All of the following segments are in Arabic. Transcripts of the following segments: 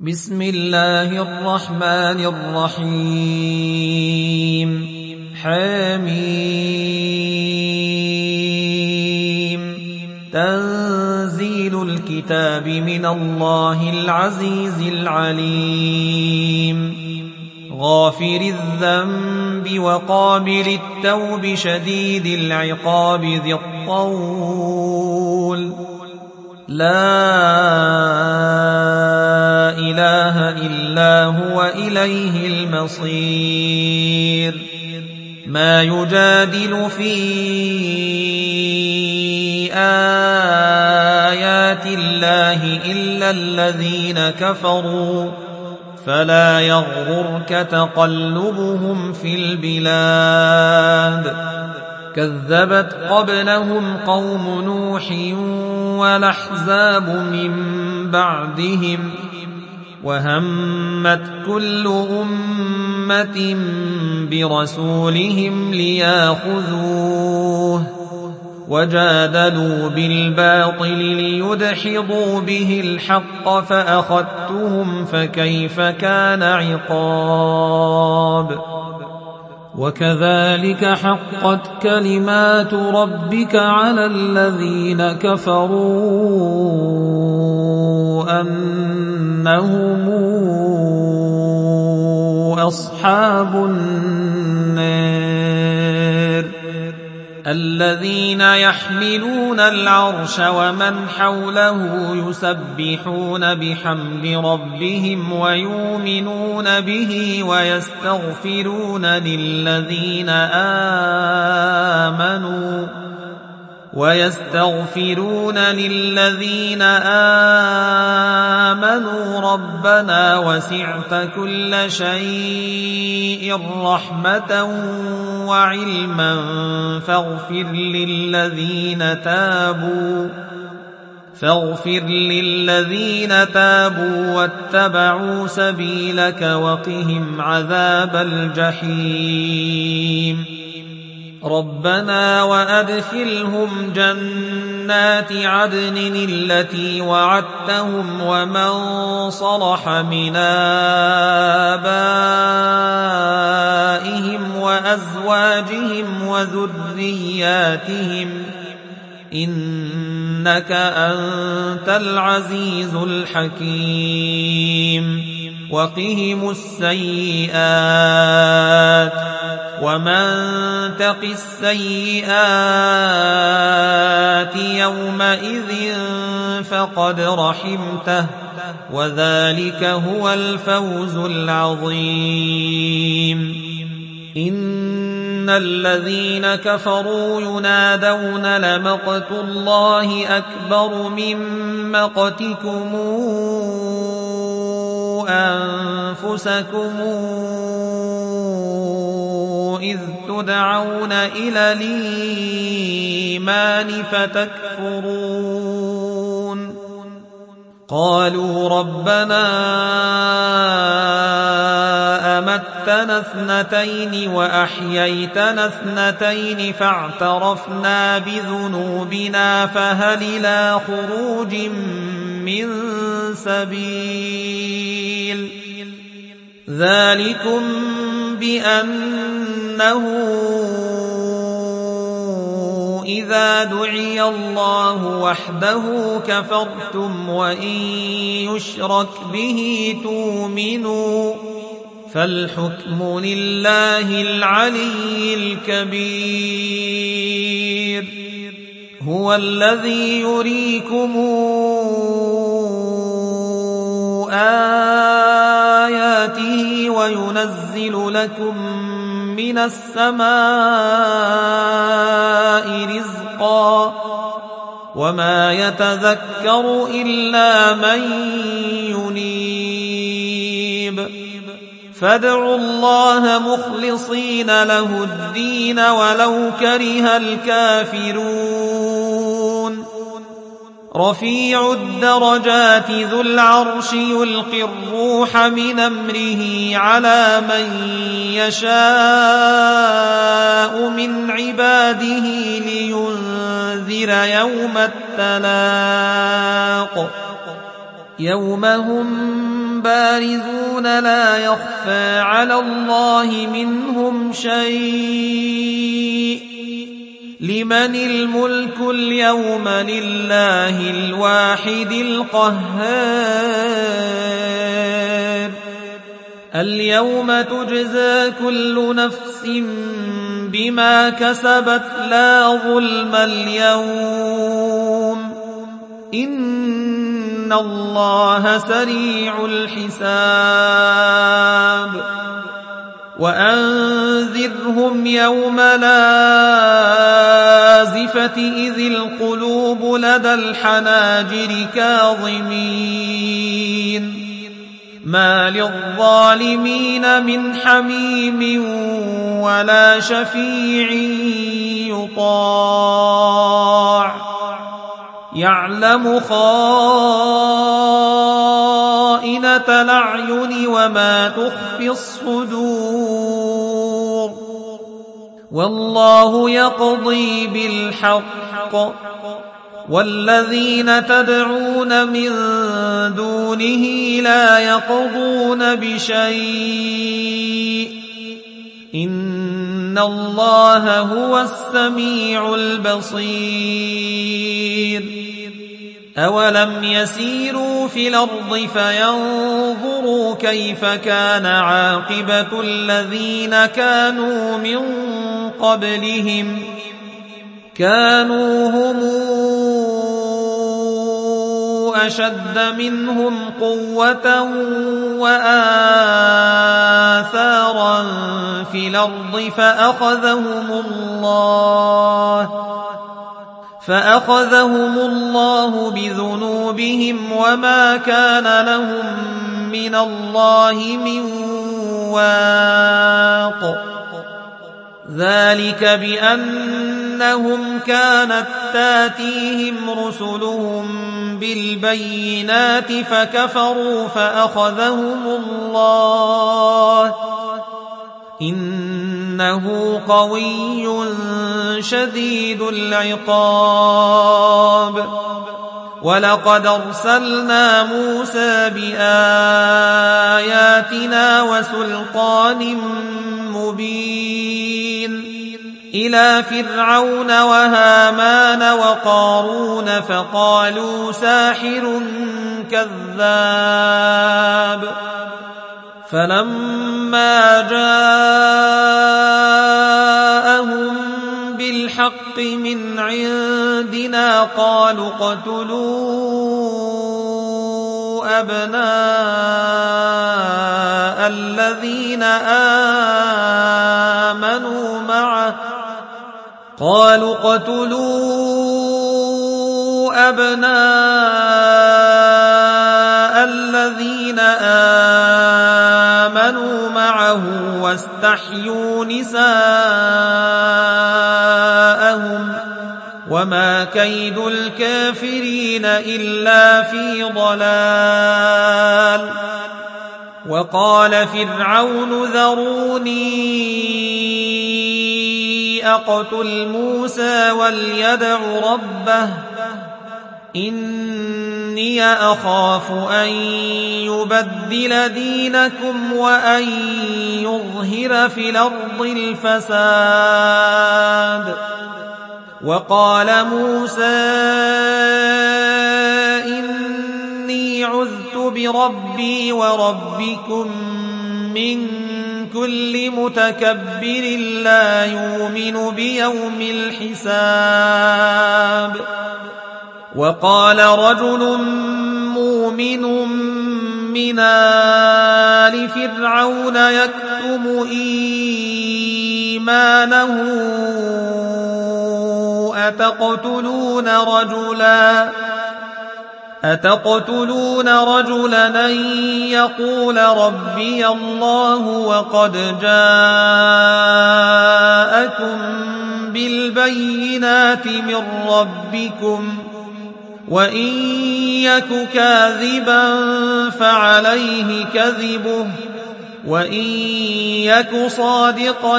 بسم الله الرحمن الرحيم حميم تنزيل الكتاب من الله العزيز العليم غافر الذنب وقابل التوب شديد العقاب ذي الطول لا إله إلا هو إليه المصير ما يجادل في آيات الله إلا الذين كفروا فلا يغررك تقلبهم في البلاد كذبت قبلهم قوم نوح والأحزاب من بعدهم وهمت كل أمة برسولهم ليأخذوه وجادلوا بالباطل ليدحضوا به الحق فأخذتهم فكيف كان عقاب وكذلك حقت كلمات ربك على الذين كفروا أنهم أصحاب النار الذين يحملون العرش ومن حوله يسبحون بحمد ربهم ويؤمنون به ويستغفرون للذين آمنوا ربنا وسعت كل شيء رحمة وعلما فاغفر للذين تابوا واتبعوا سبيلك وقهم عذاب الجحيم ربنا وأدخلهم جنات عدن التي وعدتهم ومن صلح من آبائهم وأزواجهم وذرياتهم إنك أنت العزيز الحكيم وقهم السيئات ومن تق السيئات يومئذ فقد رحمته وذلك هو الفوز العظيم إن الذين كفروا ينادون لمقت الله أكبر من مقتكم أنفسكم إذ تدعون إلى الإيمان فتكفرون قالوا ربنا أمتنا اثنتين وأحييتنا اثنتين فاعترفنا بذنوبنا فهل إلى خروج من سبيل ذلكم بأنه إذا دعي الله وحده كفرتم وإن يشرك به تؤمنوا فالحكم لله العلي الكبير هو الذي يريكم آياته وينزل لكم من السماء رزقا وما يتذكر إلا من ينيب فادعوا الله مخلصين له الدين ولو كره الكافرون رفيع الدرجات ذو العرش يلقي الروح من أمره على من يشاء من عباده لينذر يوم التلاق يوم هم بارزون لا يخفى على الله منهم شيء لمن الملك اليوم لله الواحد القهار اليوم تجزى كل نفس بما كسبت لا ظلم اليوم إن الله سريع الحساب وأنذرهم يوم لازفة إذ القلوب لدى الحناجر كاظمين ما للظالمين من حميم ولا شفيع يطاع يعلم خائنة الأعين وما تخفي الصدور والله يقضي بالحق والذين تدعون من دونه لا يقضون بشيء إن الله هو السميع البصير أولم يسيروا في الأرض فينظروا كيف كان عاقبة الذين كانوا من قبلهم كانوا هم أشد منهم قوة وآثارا في الأرض فأخذهم الله بذنوبهم وما كان لهم من الله من واق ذلك بأنهم كانت تاتيهم رسلهم بالبينات فكفروا فأخذهم الله إنه قوي شديد العقاب ولقد أرسلنا موسى بآياتنا وسلطان مبين إلى فرعون وهامان وقارون فقالوا ساحر كذاب فلما جاءهم بالحق من عندنا قالوا اقتلوا أبناء الذين آمنوا معه واستحيوا نساءهم وما كيد الكافرين إلا في ضلال وقال فرعون ذروني أقتل موسى وليدع ربه إني أخاف أن يبدل دينكم وأن يظهر في الأرض الفساد وقال موسى إني عذت بربي وربكم من كل متكبر لا يؤمن بيوم الحساب وقال رجل مؤمن من آل فرعون يكتم إيمانه أتقتلون رجلا أن يقول ربي الله وقد جاءكم بالبينات من ربكم وإن يك كاذبا فعليه كذبه وإن يك صادقا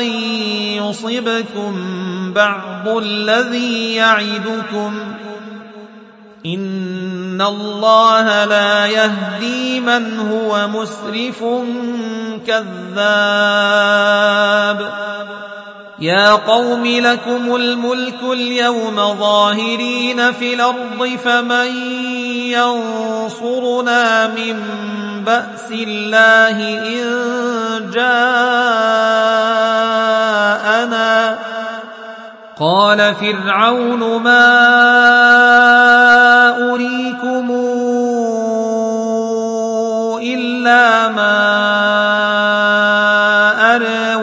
يصبكم بعض الذي يعدكم إن الله لا يهدي من هو مسرف كذاب يا قوم لكم الملك اليوم ظاهرين في الأرض فمن ينصرنا من بأس الله إن جاءنا قال فرعون ما أريكم إلا ما أرى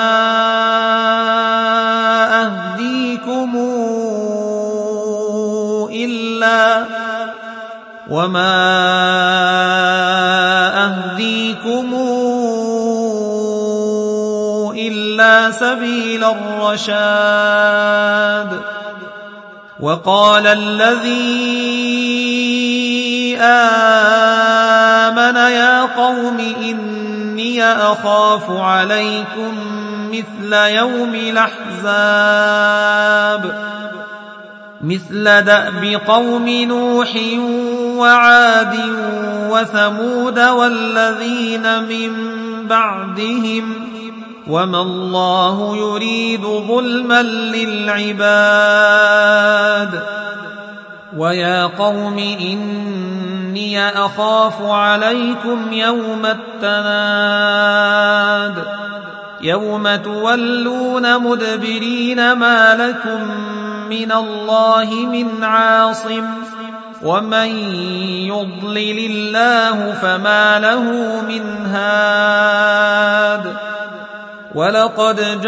وما أهديكم إلا سبيل الرشاد وقال الذي آمن يا قوم إني أخاف عليكم مثل يوم الأحزاب مثل دأب قوم نوح وعاد وثمود والذين من بعدهم وما الله يريد ظلما للعباد ويا قوم إني أخاف عليكم يوم التناد يوم تولون مدبرين ما لكم من الله من عاصم ومن يضلل الله فما له من هاد ولقد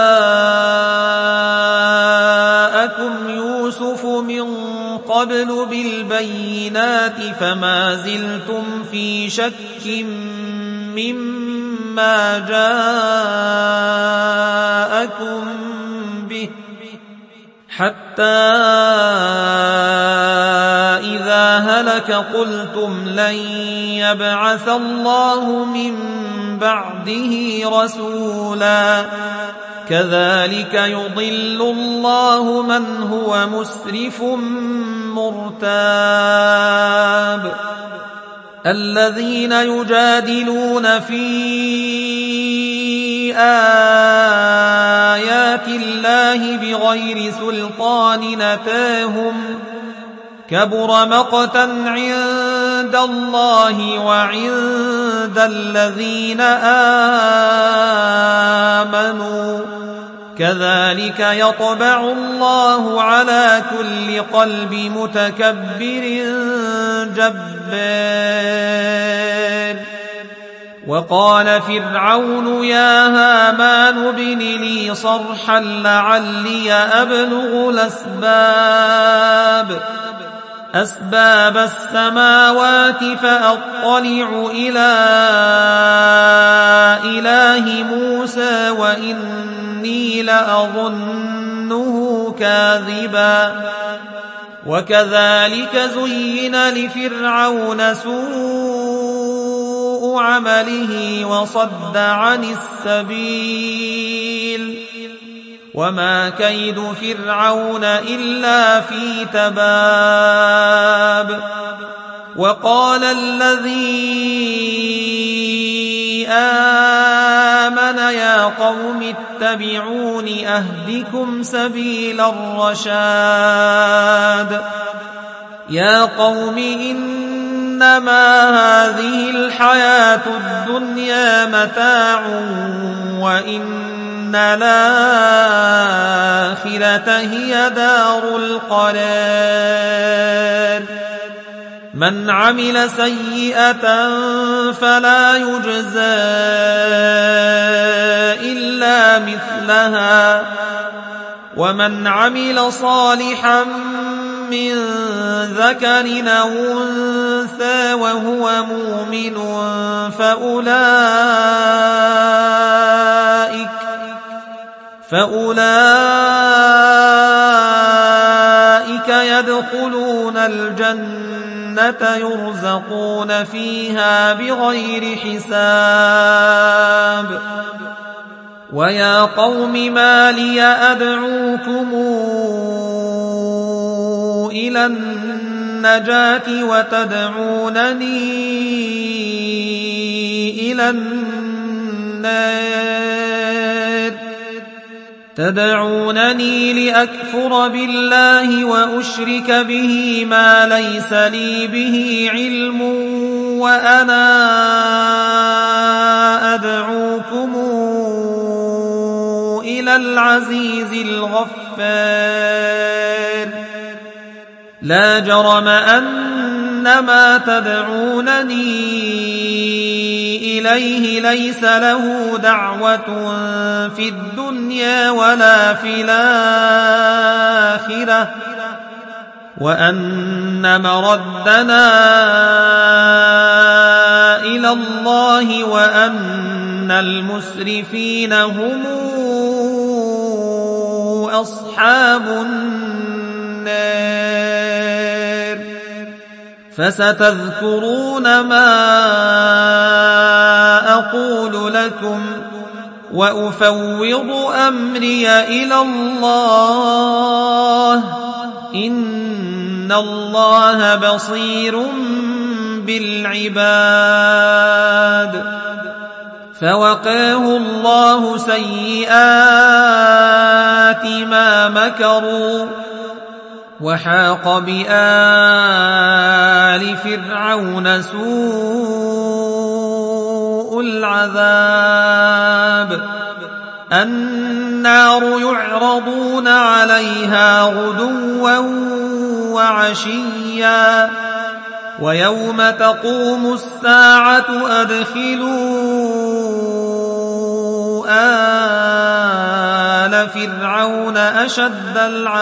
جاءكم يوسف من قبل بالبينات فما زلتم في شك مما جاءكم به حتى إذا هلك قلتم لن يبعث الله من بعده رسولا كذلك يضل الله من هو مسرف مرتاب الذين يجادلون في آيات الله بغير سلطان أتاهم كبر مقتا عند الله وعند الذين آمنوا كذلك يطبع الله على كل قلب متكبر جبار وقال فرعون يا هامان ابن لي صرحا لعلي أبلغ أسباب السماوات فأطلع إلى إله موسى وإني لأظنه كاذبا وكذلك زين لفرعون سوء عمله وصد عن السبيل وما كيد فرعون إلا في تباب وقال الذي آمن يا قوم اتبعون أهدكم سبيل الرشاد يا قوم إنما هذه الحياة الدنيا متاع وإن الآخرة هي دار القرار من عمل سيئة فلا يجزى إلا مثلها ومن عمل صالحا من ذكر أو أنثى وهو مؤمن فأولئك يدخلون الجنة يرزقون فيها بغير حساب ويا قوم ما لي أدعوكم إلى النجاة وتدعونني إلى النار تدعونني لأكفر بالله وأشرك به ما ليس لي به علم وأنا أدعوكم إلى العزيز الغفار لا جرم أن ما تدعونني إليه ليس له دعوة في الدنيا ولا في الآخرة وأن مردنا إلى الله وأن المسرفين هم أصحاب النار فستذكرون ما أقول لكم وأفوض أمري إلى الله إن الله بصير بالعباد فوقاه الله سيئات ما مكروا وحاق بآل فرعون سوء العذاب النار يعرضون عليها غدوا وعشيا ويوم تقوم الساعة أدخلوا آل فرعون أشد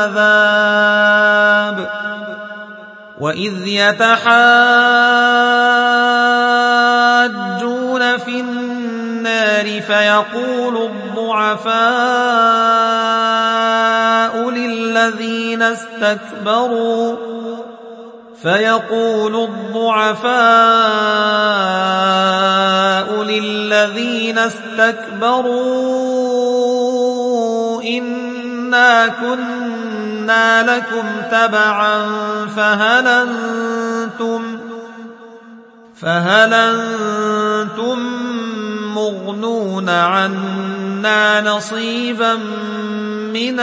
العذاب وإذ يتحاجون في النار فيقول الضعفاء للذين استكبروا إنا كنا لكم تبعا فهل أنتم مغنون عنا نصيبا من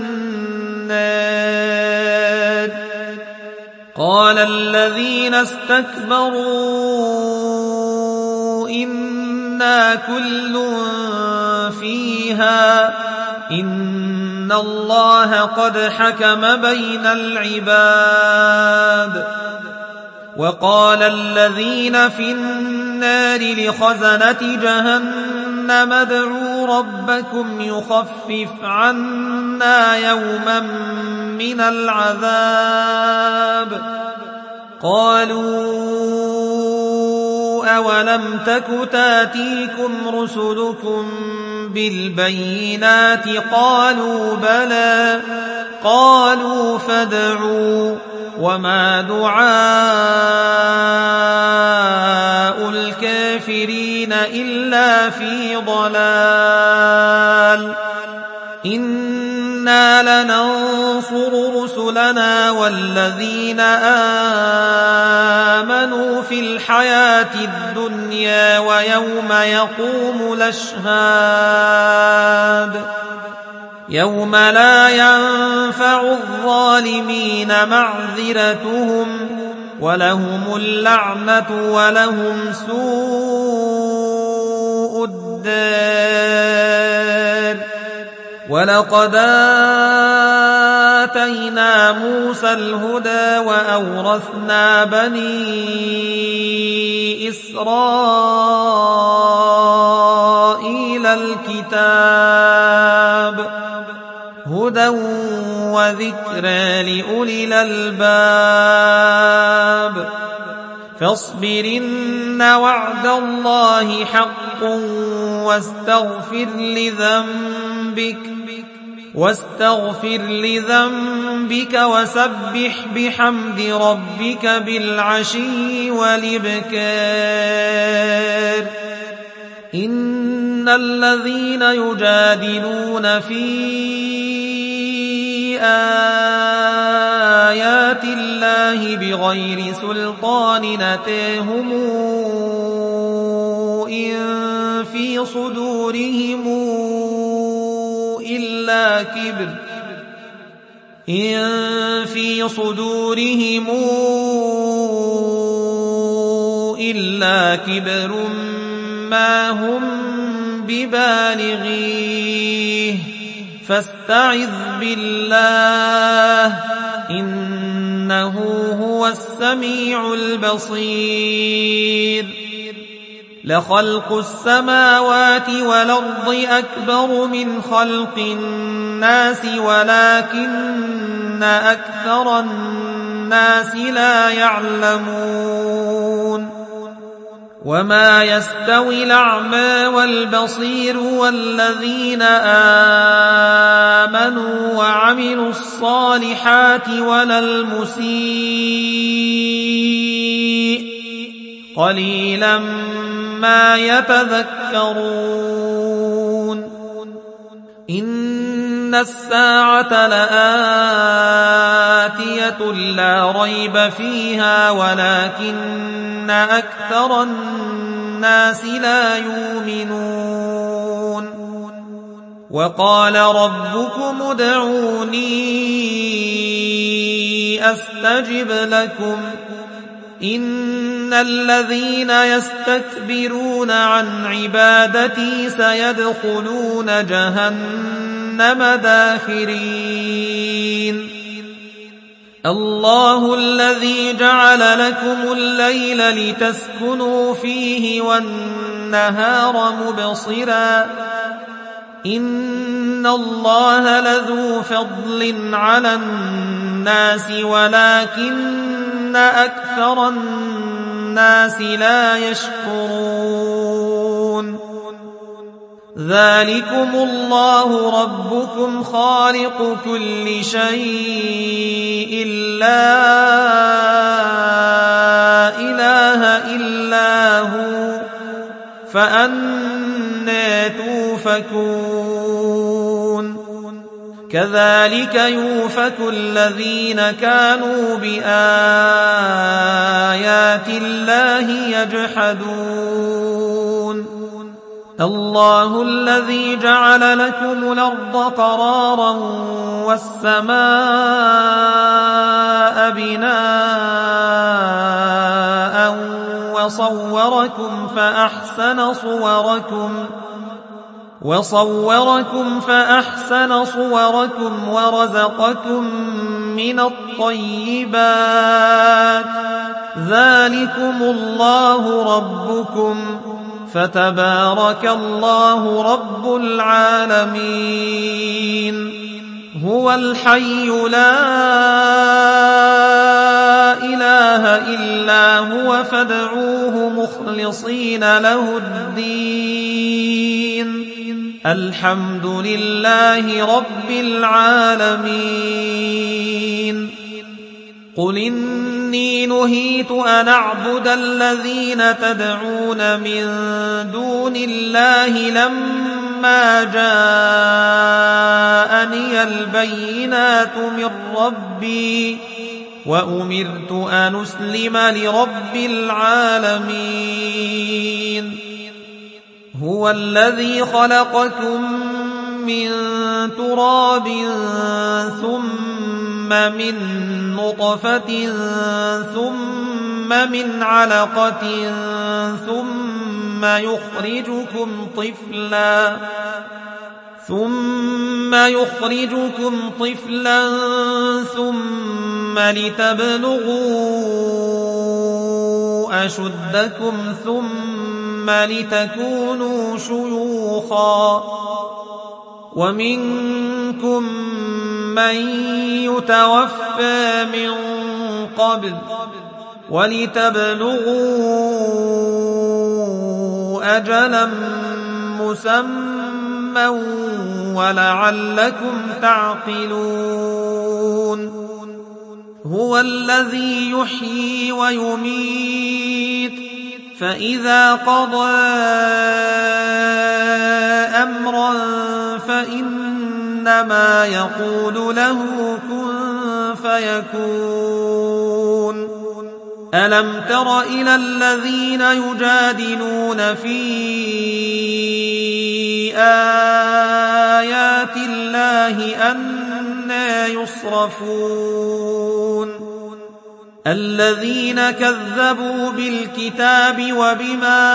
النار قال الذين استكبروا إنا كل فيها إن الله قد حكم بين العباد وقال الذين في النار لخزنة جهنم ادعوا ربكم يخفف عنا يوما من العذاب قالوا أولم تك تاتيكم رسلكم بالبينات قالوا بلى قالوا فادعوا وما دعاء الكافرين إلا في ضلال إنا لننصر رسلنا والذين آمنوا في الحياة الدنيا ويوم يقوم الأشهاد يوم لا ينفع الظالمين معذرتهم ولهم اللعنة ولهم سوء الدار ولقد آتينا موسى الهدى وأورثنا بني إسرائيل الكتاب هدى وذكرى لأولي الألباب فاصبرن وعد الله حق واستغفر لذنبك وسبح بحمد ربك بالعشي والإبكار إن الذين يجادلون في آيات الله الله بغير سلطان أتاهم إن في صدورهم إلا كبر ما هم ببالغيه فاستعذ بالله إنه هو السميع البصير لخلق السماوات والأرض أكبر من خلق الناس ولكن أكثر الناس لا يعلمون وما يستوي الأعمى والبصير والذين آمنوا وعملوا الصالحات ولا المسيء قليلا ما يتذكرون إن الساعة لآتية لا ريب فيها ولكن أكثر الناس لا يؤمنون وقال ربكم ادعوني أستجب لكم إن الذين يستكبرون عن عبادتي سيدخلون جهنم داخرين الله الذي جعل لكم الليل لتسكنوا فيه والنهار مبصرا إن الله لذو فضل على الناس ولكن أكثر الناس لا يشكرون ذلكم الله ربكم خالق كل شيء لا إله إلا هو فأنى توفكون كذلك يؤفك الذين كانوا بآيات الله يجحدون الله الذي جعل لكم الأرض قرارا والسماء بناء وصوركم فأحسن صوركم ورزقكم من الطيبات ذلكم الله ربكم فتبارك الله رب العالمين هو الحي لا إله إلا هو فادعوه مخلصين له الدين الحمد لله رب العالمين قل إني نهيت أن أعبد الذين تدعون من دون الله لما جاءني البينات من ربي وأمرت أن أسلم لرب العالمين هو الذي خلقكم من تراب ثم من نطفة ثم من علقة ثم يخرجكم طفلا ثم لتبلغوا أشدكم ثم لتكونوا شيوخا ومنكم من يتوفى من قبل ولتبلغوا أجلا مسمى ولعلكم تعقلون هو الذي يحيي ويميت فإذا قضى أمرا فإنما يقول له كن فيكون ألم تر إلى الذين يجادلون في آيات الله أنى يصرفون الذين كذبوا بالكتاب وبما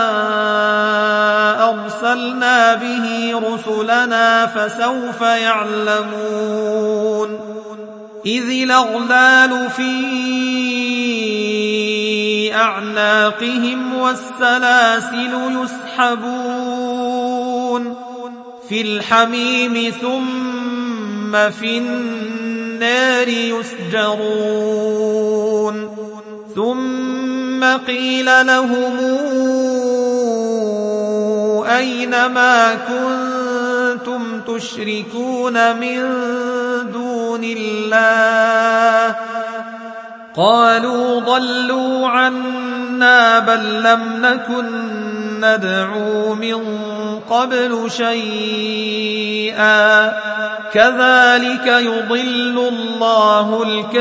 أرسلنا به رسلنا فسوف يعلمون إذ الأغلال في أعناقهم والسلاسل يسحبون في الحميم ثم في النار يسجرون ثم قيل لهم أين ما كنتم تشركون من دون الله قالوا ضلوا عنا بل لم نكن ندعو من قبل شيئا كذلك يضل الله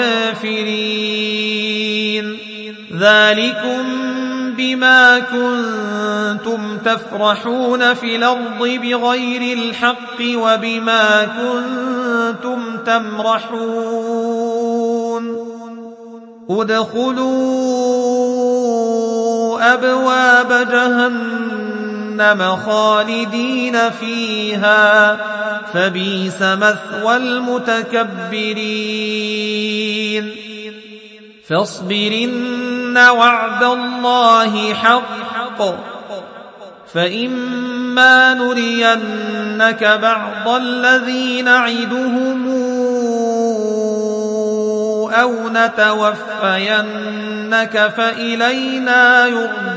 الكافرين ذلكم بما كنتم تفرحون في الأرض بغير الحق وبما كنتم تمرحون ادخلوا أبواب جهنم خالدين فيها فبئس مثوى المتكبرين فاصبرن وعد الله حق فإما نرينك بعض الذي نعدهم أو نتوفينك فإلينا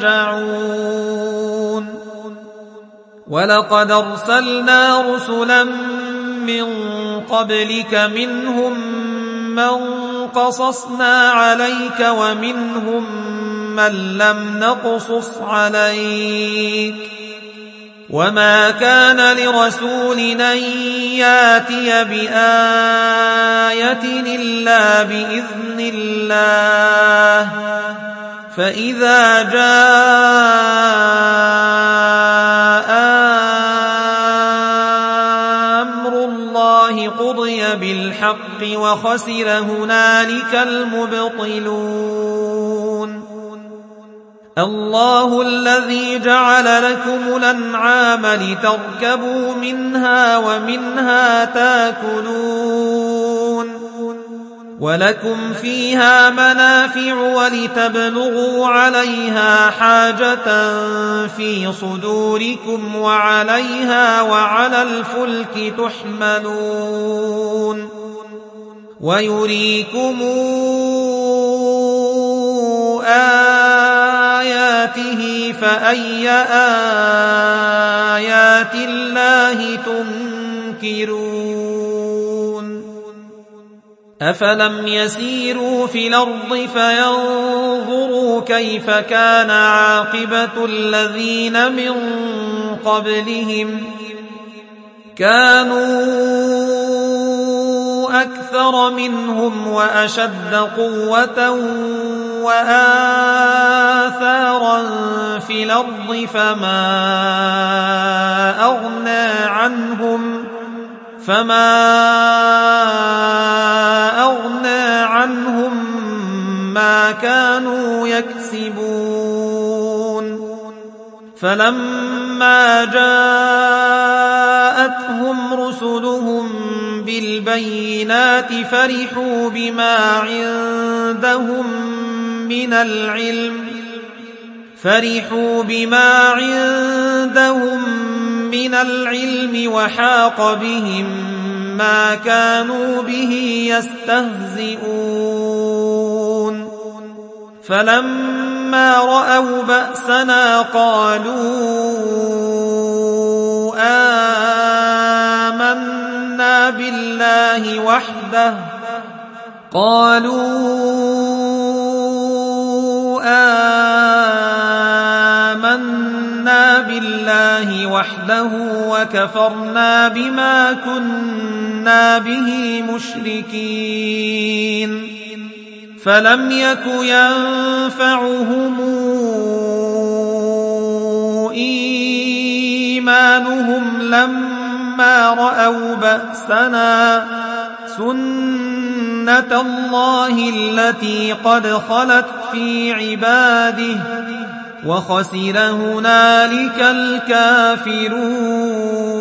يرجعون ولقد أرسلنا رسلا من قبلك منهم من قصصنا عليك ومنهم من لم نقصص عليك وما كان لرسول أن ياتي بآية إلا بإذن الله فإذا جاء أمر الله قضي بالحق وخسر هنالك المبطلون الله الذي جعل لكم الأنعام لتركبوا منها ومنها تاكلون ولكم فيها منافع ولتبلغوا عليها حاجة في صدوركم وعليها وعلى الفلك تحملون ويريكم آياته فأي آيات الله تنكرون أفلم يسيروا في الأرض فينظروا كيف كان عاقبة الذين من قبلهم كانوا أكثر منهم وأشد قوة وآثارا في الأرض فما أغنى عنهم ما كانوا يكسبون فلما جاءتهم رسلهم بالبينات فرحوا بما عندهم من العلم وحاق بهم ما كانوا به يستهزئون فلما رأوا بأسنا قالوا آمنا بالله وحده وكفرنا بما كنا به مشركين فلم يك ينفعهم إيمانهم لما رأوا بأسنا سنة الله التي قد خلت في عباده وخسر هنالك الكافرون.